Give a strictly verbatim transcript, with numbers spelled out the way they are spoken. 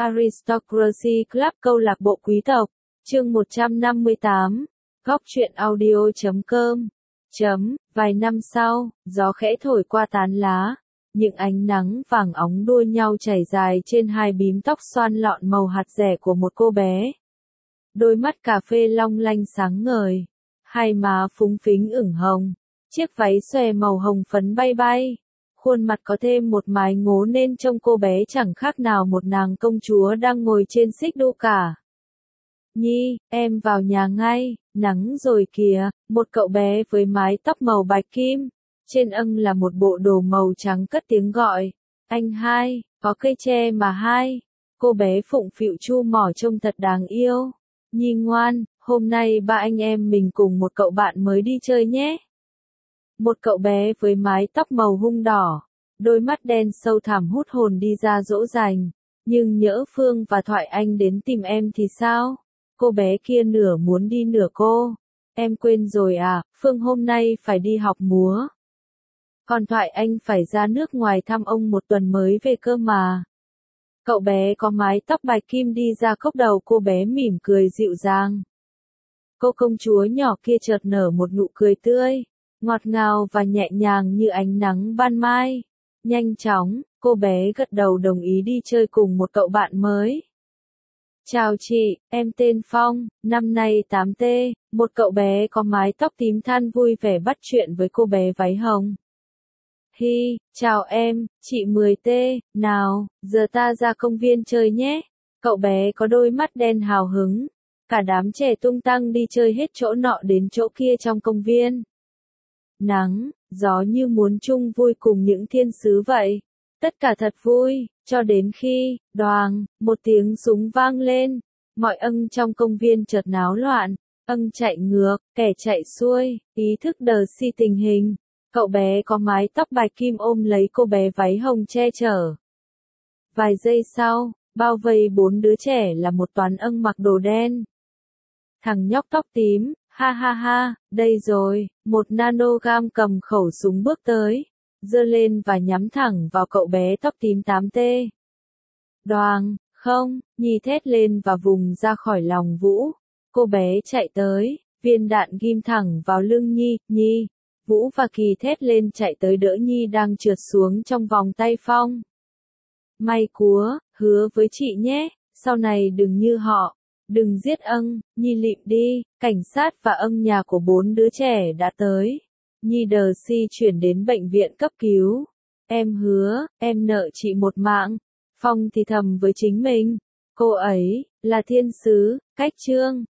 Aristocracy Club câu lạc bộ quý tộc, chương một trăm năm mươi tám, góc truyện audio chấm com. Chấm, vài năm sau, gió khẽ thổi qua tán lá, những ánh nắng vàng óng đua nhau chảy dài trên hai bím tóc xoăn lọn màu hạt dẻ của một cô bé. Đôi mắt cà phê long lanh sáng ngời, hai má phúng phính ửng hồng, chiếc váy xòe màu hồng phấn bay bay. Khuôn mặt có thêm một mái ngố nên trông cô bé chẳng khác nào một nàng công chúa đang ngồi trên xích đu cả. Nhi, em vào nhà ngay, nắng rồi kìa, một cậu bé với mái tóc màu bạch kim, trên âng là một bộ đồ màu trắng cất tiếng gọi. Anh hai, có cây tre mà hai. Cô bé phụng phịu chu mỏ trông thật đáng yêu. Nhi ngoan, hôm nay ba anh em mình cùng một cậu bạn mới đi chơi nhé. Một cậu bé với mái tóc màu hung đỏ, đôi mắt đen sâu thẳm hút hồn đi ra dỗ dành. Nhưng nhỡ Phương và Thoại Anh đến tìm em thì sao? Cô bé kia nửa muốn đi nửa cô. Em quên rồi à, Phương hôm nay phải đi học múa. Còn Thoại Anh phải ra nước ngoài thăm ông một tuần mới về cơ mà. Cậu bé có mái tóc bạch kim đi ra cốc đầu cô bé mỉm cười dịu dàng. Cô công chúa nhỏ kia chợt nở một nụ cười tươi, ngọt ngào và nhẹ nhàng như ánh nắng ban mai. Nhanh chóng, cô bé gật đầu đồng ý đi chơi cùng một cậu bạn mới. Chào chị, em tên Phong, năm nay tám T, một cậu bé có mái tóc tím than vui vẻ bắt chuyện với cô bé váy hồng. Hi, chào em, chị mười T, nào, giờ ta ra công viên chơi nhé. Cậu bé có đôi mắt đen hào hứng. Cả đám trẻ tung tăng đi chơi hết chỗ nọ đến chỗ kia trong công viên. Nắng, gió như muốn chung vui cùng những thiên sứ vậy. Tất cả thật vui, cho đến khi, đoàng, một tiếng súng vang lên. Mọi âng trong công viên chợt náo loạn, âng chạy ngược, kẻ chạy xuôi, ý thức đờ si tình hình. Cậu bé có mái tóc bạch kim ôm lấy cô bé váy hồng che chở. Vài giây sau, bao vây bốn đứa trẻ là một toán âng mặc đồ đen. Thằng nhóc tóc tím, ha ha ha, đây rồi, một nanogam cầm khẩu súng bước tới, giơ lên và nhắm thẳng vào cậu bé tóc tím tám T. Đoàng, không, Nhi thét lên và vùng ra khỏi lòng Vũ. Cô bé chạy tới, viên đạn ghim thẳng vào lưng Nhi, Nhi. Vũ và Kỳ thét lên chạy tới đỡ Nhi đang trượt xuống trong vòng tay Phong. May cúa, hứa với chị nhé, sau này đừng như họ, đừng giết âng, Nhi lịm đi. Cảnh sát và âng nhà của bốn đứa trẻ đã tới. Nhi đờ si chuyển đến bệnh viện cấp cứu. Em hứa, em nợ chị một mạng. Phong thì thầm với chính mình. Cô ấy, là thiên sứ, cách trương,